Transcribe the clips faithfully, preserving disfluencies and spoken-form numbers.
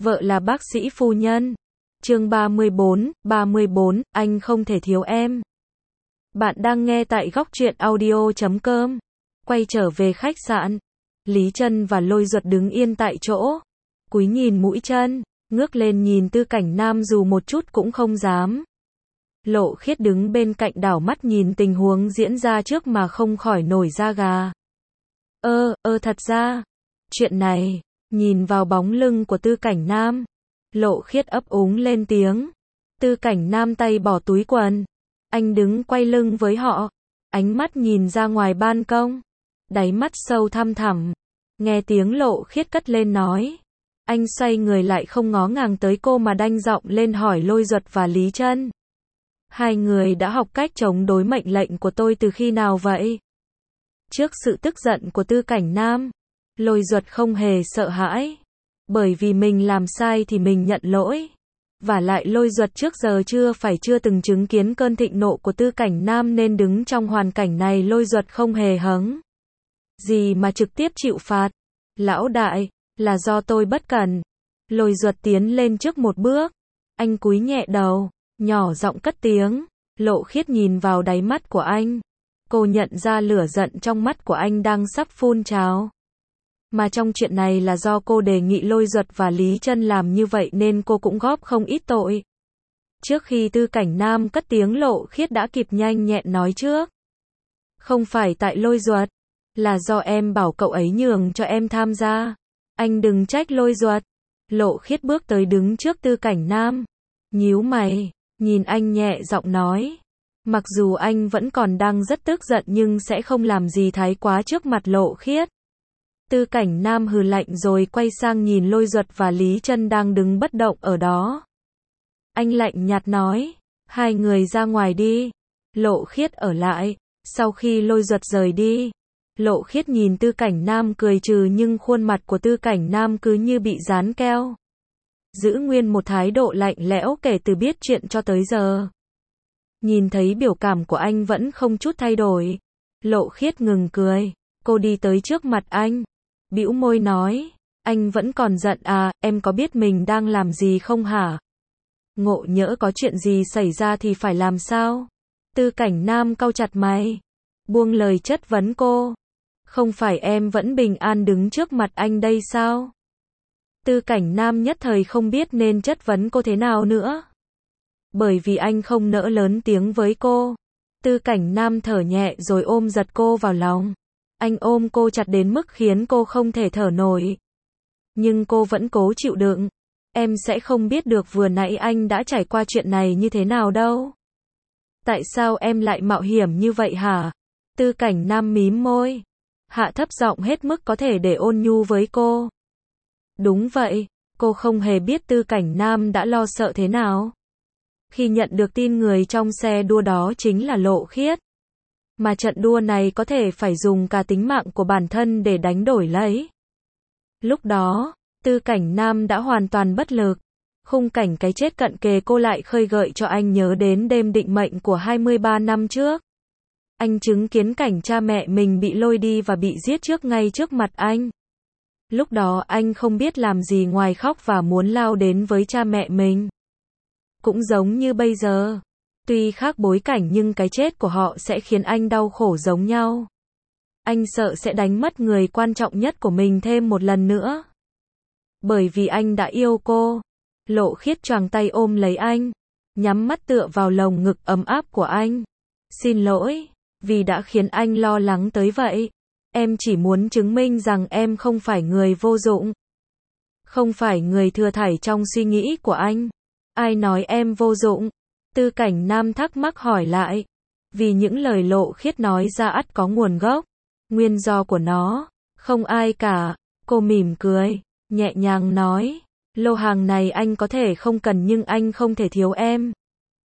Vợ là bác sĩ phu nhân. Chương ba mươi bốn, ba mươi bốn, anh không thể thiếu em. Bạn đang nghe tại góc truyện audio chấm com. Quay trở về khách sạn. Lý Trân và Lôi Duật đứng yên tại chỗ. Cúi nhìn mũi chân, ngước lên nhìn Tư Cảnh Nam dù một chút cũng không dám. Lộ Khiết đứng bên cạnh đảo mắt nhìn tình huống diễn ra trước mà không khỏi nổi da gà. Ơ, ơ thật ra, chuyện này, nhìn vào bóng lưng của Tư Cảnh Nam. Lộ Khiết ấp úng lên tiếng. Tư Cảnh Nam tay bỏ túi quần. Anh đứng quay lưng với họ. Ánh mắt nhìn ra ngoài ban công. Đáy mắt sâu thăm thẳm. Nghe tiếng Lộ Khiết cất lên nói. Anh xoay người lại không ngó ngàng tới cô mà đanh giọng lên hỏi Lôi Duật và Lý Trân. Hai người đã học cách chống đối mệnh lệnh của tôi từ khi nào vậy? Trước sự tức giận của Tư Cảnh Nam, Lôi Duật không hề sợ hãi. Bởi vì mình làm sai thì mình nhận lỗi. Và lại Lôi Duật trước giờ chưa phải chưa từng chứng kiến cơn thịnh nộ của Tư Cảnh Nam nên đứng trong hoàn cảnh này Lôi Duật không hề hứng gì mà trực tiếp chịu phạt. Lão đại, là do tôi bất cẩn. Lôi Duật tiến lên trước một bước. Anh cúi nhẹ đầu, nhỏ giọng cất tiếng. Lộ Khiết nhìn vào đáy mắt của anh. Cô nhận ra lửa giận trong mắt của anh đang sắp phun trào. Mà trong chuyện này là do cô đề nghị Lôi Duật và Lý Trân làm như vậy nên cô cũng góp không ít tội. Trước khi Tư Cảnh Nam cất tiếng Lộ Khiết đã kịp nhanh nhẹn nói trước. Không phải tại Lôi Duật, là do em bảo cậu ấy nhường cho em tham gia. Anh đừng trách Lôi Duật. Lộ Khiết bước tới đứng trước Tư Cảnh Nam. Nhíu mày, nhìn anh nhẹ giọng nói. Mặc dù anh vẫn còn đang rất tức giận nhưng sẽ không làm gì thái quá trước mặt Lộ Khiết. Tư Cảnh Nam hừ lạnh rồi quay sang nhìn Lôi Duật và Lý Trân đang đứng bất động ở đó. Anh lạnh nhạt nói, hai người ra ngoài đi. Lộ Khiết ở lại. Sau khi Lôi Duật rời đi, Lộ Khiết nhìn Tư Cảnh Nam cười trừ nhưng khuôn mặt của Tư Cảnh Nam cứ như bị dán keo. Giữ nguyên một thái độ lạnh lẽo kể từ biết chuyện cho tới giờ. Nhìn thấy biểu cảm của anh vẫn không chút thay đổi. Lộ Khiết ngừng cười. Cô đi tới trước mặt anh. Bĩu môi nói, anh vẫn còn giận à, em có biết mình đang làm gì không hả? Ngộ nhỡ có chuyện gì xảy ra thì phải làm sao? Tư Cảnh Nam cau chặt mày, buông lời chất vấn cô. Không phải em vẫn bình an đứng trước mặt anh đây sao? Tư Cảnh Nam nhất thời không biết nên chất vấn cô thế nào nữa. Bởi vì anh không nỡ lớn tiếng với cô. Tư Cảnh Nam thở nhẹ rồi ôm giật cô vào lòng. Anh ôm cô chặt đến mức khiến cô không thể thở nổi. Nhưng cô vẫn cố chịu đựng. Em sẽ không biết được vừa nãy anh đã trải qua chuyện này như thế nào đâu. Tại sao em lại mạo hiểm như vậy hả? Tư Cảnh Nam mím môi. Hạ thấp giọng hết mức có thể để ôn nhu với cô. Đúng vậy, cô không hề biết Tư Cảnh Nam đã lo sợ thế nào. Khi nhận được tin người trong xe đua đó chính là Lộ Khiết. Mà trận đua này có thể phải dùng cả tính mạng của bản thân để đánh đổi lấy. Lúc đó, Tư Cảnh Nam đã hoàn toàn bất lực. Khung cảnh cái chết cận kề cô lại khơi gợi cho anh nhớ đến đêm định mệnh của hai mươi ba năm trước. Anh chứng kiến cảnh cha mẹ mình bị lôi đi và bị giết trước ngay trước mặt anh. Lúc đó anh không biết làm gì ngoài khóc và muốn lao đến với cha mẹ mình. Cũng giống như bây giờ. Tuy khác bối cảnh nhưng cái chết của họ sẽ khiến anh đau khổ giống nhau. Anh sợ sẽ đánh mất người quan trọng nhất của mình thêm một lần nữa. Bởi vì anh đã yêu cô. Lộ Khiết choàng tay ôm lấy anh. Nhắm mắt tựa vào lồng ngực ấm áp của anh. Xin lỗi, vì đã khiến anh lo lắng tới vậy. Em chỉ muốn chứng minh rằng em không phải người vô dụng. Không phải người thừa thải trong suy nghĩ của anh. Ai nói em vô dụng? Tư Cảnh Nam thắc mắc hỏi lại. Vì những lời Lộ Khiết nói ra ắt có nguồn gốc. Nguyên do của nó, không ai cả. Cô mỉm cười, nhẹ nhàng nói. Lô hàng này anh có thể không cần nhưng anh không thể thiếu em.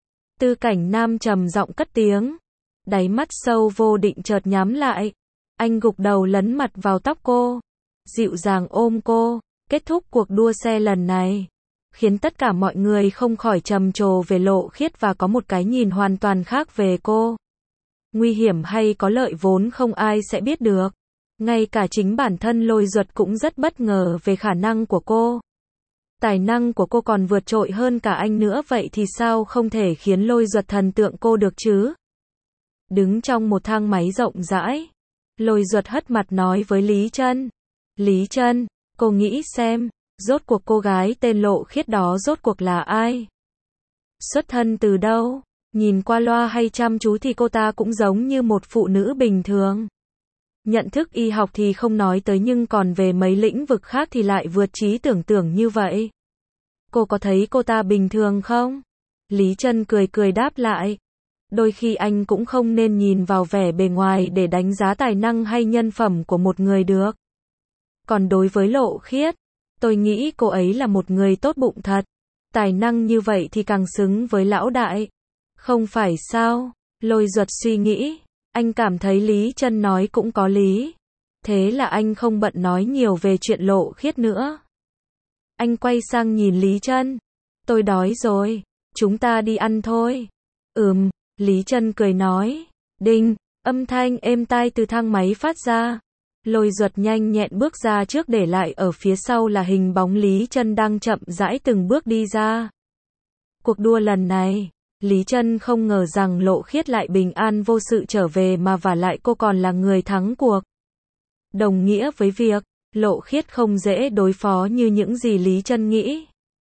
Tư Cảnh Nam trầm giọng cất tiếng. Đáy mắt sâu vô định chợt nhắm lại. Anh gục đầu lấn mặt vào tóc cô. Dịu dàng ôm cô. Kết thúc cuộc đua xe lần này. Khiến tất cả mọi người không khỏi trầm trồ về Lộ Khiết và có một cái nhìn hoàn toàn khác về cô. Nguy hiểm hay có lợi vốn không ai sẽ biết được. Ngay cả chính bản thân Lôi Duật cũng rất bất ngờ về khả năng của cô. Tài năng của cô còn vượt trội hơn cả anh nữa, vậy thì sao không thể khiến Lôi Duật thần tượng cô được chứ? Đứng trong một thang máy rộng rãi, Lôi Duật hất mặt nói với Lý Trân. Lý Trân, cô nghĩ xem, rốt cuộc cô gái tên Lộ Khiết đó rốt cuộc là ai? Xuất thân từ đâu? Nhìn qua loa hay chăm chú thì cô ta cũng giống như một phụ nữ bình thường. Nhận thức y học thì không nói tới, nhưng còn về mấy lĩnh vực khác thì lại vượt trí tưởng tượng như vậy. Cô có thấy cô ta bình thường không? Lý Trân cười cười đáp lại. Đôi khi anh cũng không nên nhìn vào vẻ bề ngoài để đánh giá tài năng hay nhân phẩm của một người được. Còn đối với Lộ Khiết, tôi nghĩ cô ấy là một người tốt bụng thật. Tài năng như vậy thì càng xứng với lão đại. Không phải sao? Lôi Duật suy nghĩ. Anh cảm thấy Lý Trân nói cũng có lý. Thế là anh không bận nói nhiều về chuyện Lộ Khiết nữa. Anh quay sang nhìn Lý Trân. Tôi đói rồi. Chúng ta đi ăn thôi. Ừm, Lý Trân cười nói. Đinh, âm thanh êm tai từ thang máy phát ra. Lôi Duật nhanh nhẹn bước ra trước, để lại ở phía sau là hình bóng Lý Trân đang chậm rãi từng bước đi ra. Cuộc đua lần này, Lý Trân không ngờ rằng Lộ Khiết lại bình an vô sự trở về, mà vả lại cô còn là người thắng cuộc. Đồng nghĩa với việc, Lộ Khiết không dễ đối phó như những gì Lý Trân nghĩ.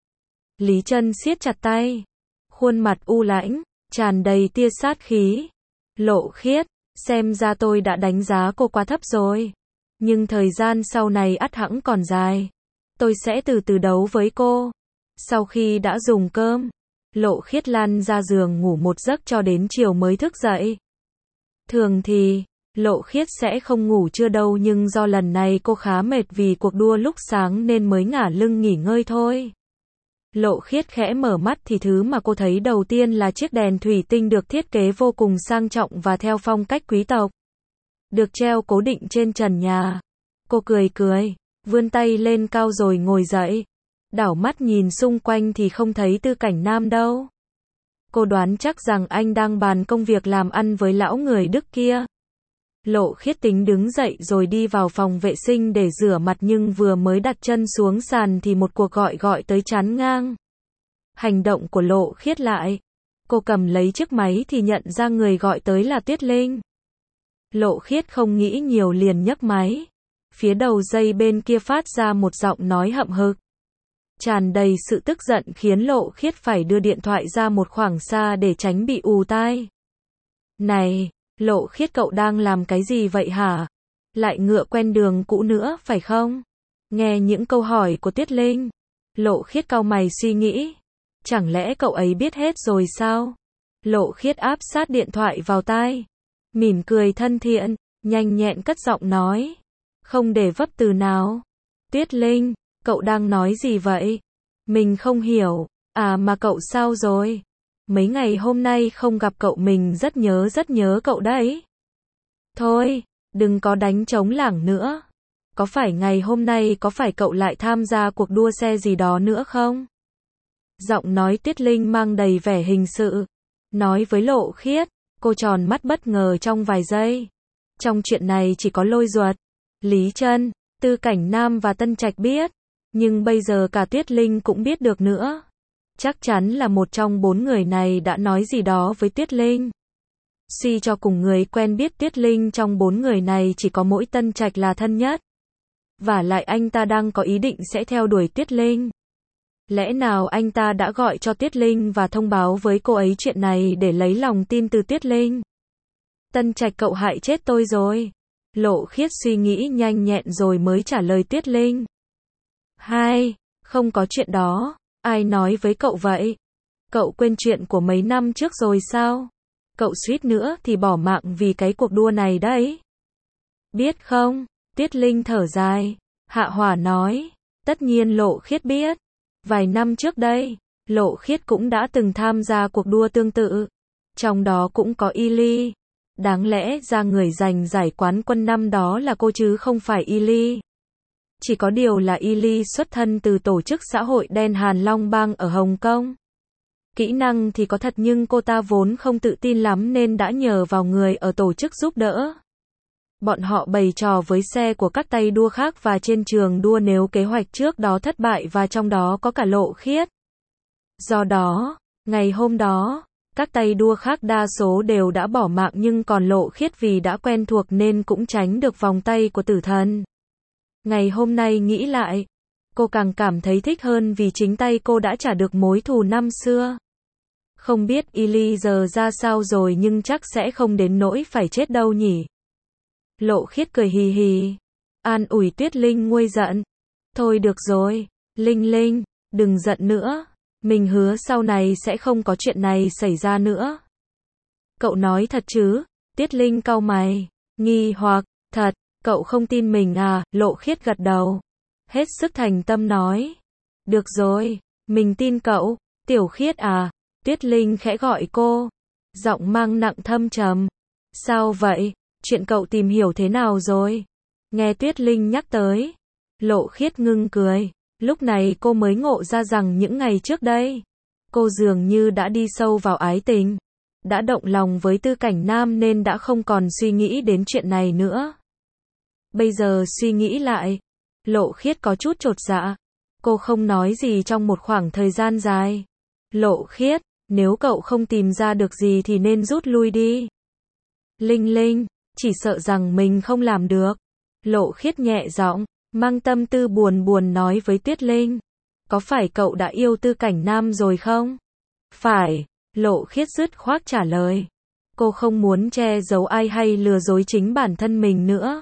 Lý Trân siết chặt tay, khuôn mặt u lãnh, tràn đầy tia sát khí. Lộ Khiết, xem ra tôi đã đánh giá cô quá thấp rồi. Nhưng thời gian sau này ắt hẳn còn dài. Tôi sẽ từ từ đấu với cô. Sau khi đã dùng cơm, Lộ Khiết lăn ra giường ngủ một giấc cho đến chiều mới thức dậy. Thường thì, Lộ Khiết sẽ không ngủ trưa đâu, nhưng do lần này cô khá mệt vì cuộc đua lúc sáng nên mới ngả lưng nghỉ ngơi thôi. Lộ Khiết khẽ mở mắt thì thứ mà cô thấy đầu tiên là chiếc đèn thủy tinh được thiết kế vô cùng sang trọng và theo phong cách quý tộc. Được treo cố định trên trần nhà. Cô cười cười, vươn tay lên cao rồi ngồi dậy. Đảo mắt nhìn xung quanh thì không thấy Tư Cảnh Nam đâu. Cô đoán chắc rằng anh đang bàn công việc làm ăn với lão người Đức kia. Lộ Khiết tính đứng dậy rồi đi vào phòng vệ sinh để rửa mặt, nhưng vừa mới đặt chân xuống sàn thì một cuộc gọi gọi tới chắn ngang. Hành động của Lộ Khiết lại. Cô cầm lấy chiếc máy thì nhận ra người gọi tới là Tuyết Linh. Lộ Khiết không nghĩ nhiều liền nhấc máy. Phía đầu dây bên kia phát ra một giọng nói hậm hực, tràn đầy sự tức giận, khiến Lộ Khiết phải đưa điện thoại ra một khoảng xa để tránh bị ù tai. Này, Lộ Khiết, cậu đang làm cái gì vậy hả? Lại ngựa quen đường cũ nữa phải không? Nghe những câu hỏi của Tuyết Linh, Lộ Khiết cau mày suy nghĩ. Chẳng lẽ cậu ấy biết hết rồi sao? Lộ Khiết áp sát điện thoại vào tai, mỉm cười thân thiện, nhanh nhẹn cất giọng nói, không để vấp từ nào. Tuyết Linh, cậu đang nói gì vậy? Mình không hiểu. À mà cậu sao rồi? Mấy ngày hôm nay không gặp cậu, mình rất nhớ rất nhớ cậu đấy. Thôi, đừng có đánh trống lảng nữa. Có phải ngày hôm nay có phải cậu lại tham gia cuộc đua xe gì đó nữa không? Giọng nói Tuyết Linh mang đầy vẻ hình sự, nói với Lộ Khiết. Cô tròn mắt bất ngờ trong vài giây. Trong chuyện này chỉ có Lôi Duật, Lý Trân, Tư Cảnh Nam và Tân Trạch biết. Nhưng bây giờ cả Tuyết Linh cũng biết được nữa. Chắc chắn là một trong bốn người này đã nói gì đó với Tuyết Linh. Suy cho cùng, người quen biết Tuyết Linh trong bốn người này chỉ có mỗi Tân Trạch là thân nhất. Vả lại anh ta đang có ý định sẽ theo đuổi Tuyết Linh. Lẽ nào anh ta đã gọi cho Tuyết Linh và thông báo với cô ấy chuyện này để lấy lòng tin từ Tuyết Linh? Tân Trạch, cậu hại chết tôi rồi. Lộ Khiết suy nghĩ nhanh nhẹn rồi mới trả lời Tuyết Linh. Hai, không có chuyện đó. Ai nói với cậu vậy? Cậu quên chuyện của mấy năm trước rồi sao? Cậu suýt nữa thì bỏ mạng vì cái cuộc đua này đấy. Biết không? Tuyết Linh thở dài, hạ hỏa nói. Tất nhiên Lộ Khiết biết. Vài năm trước đây, Lộ Khiết cũng đã từng tham gia cuộc đua tương tự. Trong đó cũng có Y Ly. Đáng lẽ ra người giành giải quán quân năm đó là cô chứ không phải Y Ly. Chỉ có điều là Y Ly xuất thân từ tổ chức xã hội đen Hàn Long Bang ở Hồng Kông. Kỹ năng thì có thật nhưng cô ta vốn không tự tin lắm nên đã nhờ vào người ở tổ chức giúp đỡ. Bọn họ bày trò với xe của các tay đua khác và trên trường đua nếu kế hoạch trước đó thất bại và trong đó có cả Lộ Khiết. Do đó, ngày hôm đó, các tay đua khác đa số đều đã bỏ mạng nhưng còn Lộ Khiết vì đã quen thuộc nên cũng tránh được vòng tay của tử thần. Ngày hôm nay nghĩ lại, cô càng cảm thấy thích hơn vì chính tay cô đã trả được mối thù năm xưa. Không biết Ili giờ ra sao rồi nhưng chắc sẽ không đến nỗi phải chết đâu nhỉ. Lộ Khiết cười hì hì, an ủi Tuyết Linh nguôi giận. Thôi được rồi, Linh Linh, đừng giận nữa. Mình hứa sau này sẽ không có chuyện này xảy ra nữa. Cậu nói thật chứ? Tuyết Linh cau mày, nghi hoặc, thật, cậu không tin mình à? Lộ Khiết gật đầu, hết sức thành tâm nói. Được rồi, mình tin cậu. Tiểu Khiết à? Tuyết Linh khẽ gọi cô, giọng mang nặng thâm trầm. Sao vậy? Chuyện cậu tìm hiểu thế nào rồi? Nghe Tuyết Linh nhắc tới, Lộ Khiết ngưng cười. Lúc này cô mới ngộ ra rằng những ngày trước đây, cô dường như đã đi sâu vào ái tình, đã động lòng với Tư Cảnh Nam nên đã không còn suy nghĩ đến chuyện này nữa. Bây giờ suy nghĩ lại, Lộ Khiết có chút chột dạ. Cô không nói gì trong một khoảng thời gian dài. Lộ Khiết, nếu cậu không tìm ra được gì thì nên rút lui đi. Linh Linh, chỉ sợ rằng mình không làm được. Lộ Khiết nhẹ giọng, mang tâm tư buồn buồn nói với Tuyết Linh. Có phải cậu đã yêu Tư Cảnh Nam rồi không? Phải, Lộ Khiết dứt khoát trả lời. Cô không muốn che giấu ai hay lừa dối chính bản thân mình nữa.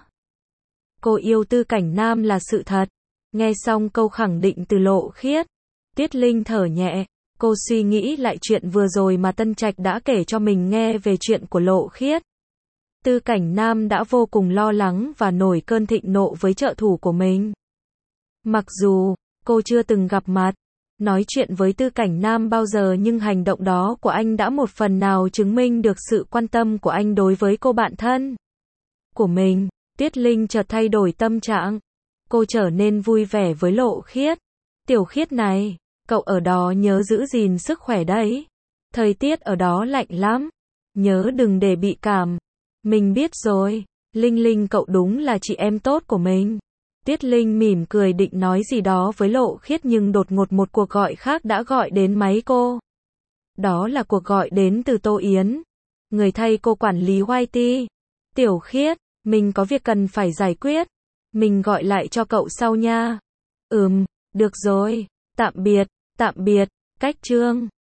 Cô yêu Tư Cảnh Nam là sự thật. Nghe xong câu khẳng định từ Lộ Khiết, Tuyết Linh thở nhẹ. Cô suy nghĩ lại chuyện vừa rồi mà Tân Trạch đã kể cho mình nghe về chuyện của Lộ Khiết. Tư Cảnh Nam đã vô cùng lo lắng và nổi cơn thịnh nộ với trợ thủ của mình. Mặc dù cô chưa từng gặp mặt, nói chuyện với Tư Cảnh Nam bao giờ nhưng hành động đó của anh đã một phần nào chứng minh được sự quan tâm của anh đối với cô bạn thân của mình. Tuyết Linh chợt thay đổi tâm trạng. Cô trở nên vui vẻ với Lộ Khiết. Tiểu Khiết này, cậu ở đó nhớ giữ gìn sức khỏe đấy. Thời tiết ở đó lạnh lắm. Nhớ đừng để bị cảm. Mình biết rồi. Linh Linh cậu đúng là chị em tốt của mình. Tuyết Linh mỉm cười định nói gì đó với Lộ Khiết nhưng đột ngột một cuộc gọi khác đã gọi đến máy cô. Đó là cuộc gọi đến từ Tô Yến, người thay cô quản lý Whitey. Tiểu Khiết, mình có việc cần phải giải quyết. Mình gọi lại cho cậu sau nha. Ừm, được rồi. Tạm biệt, tạm biệt. Cách chương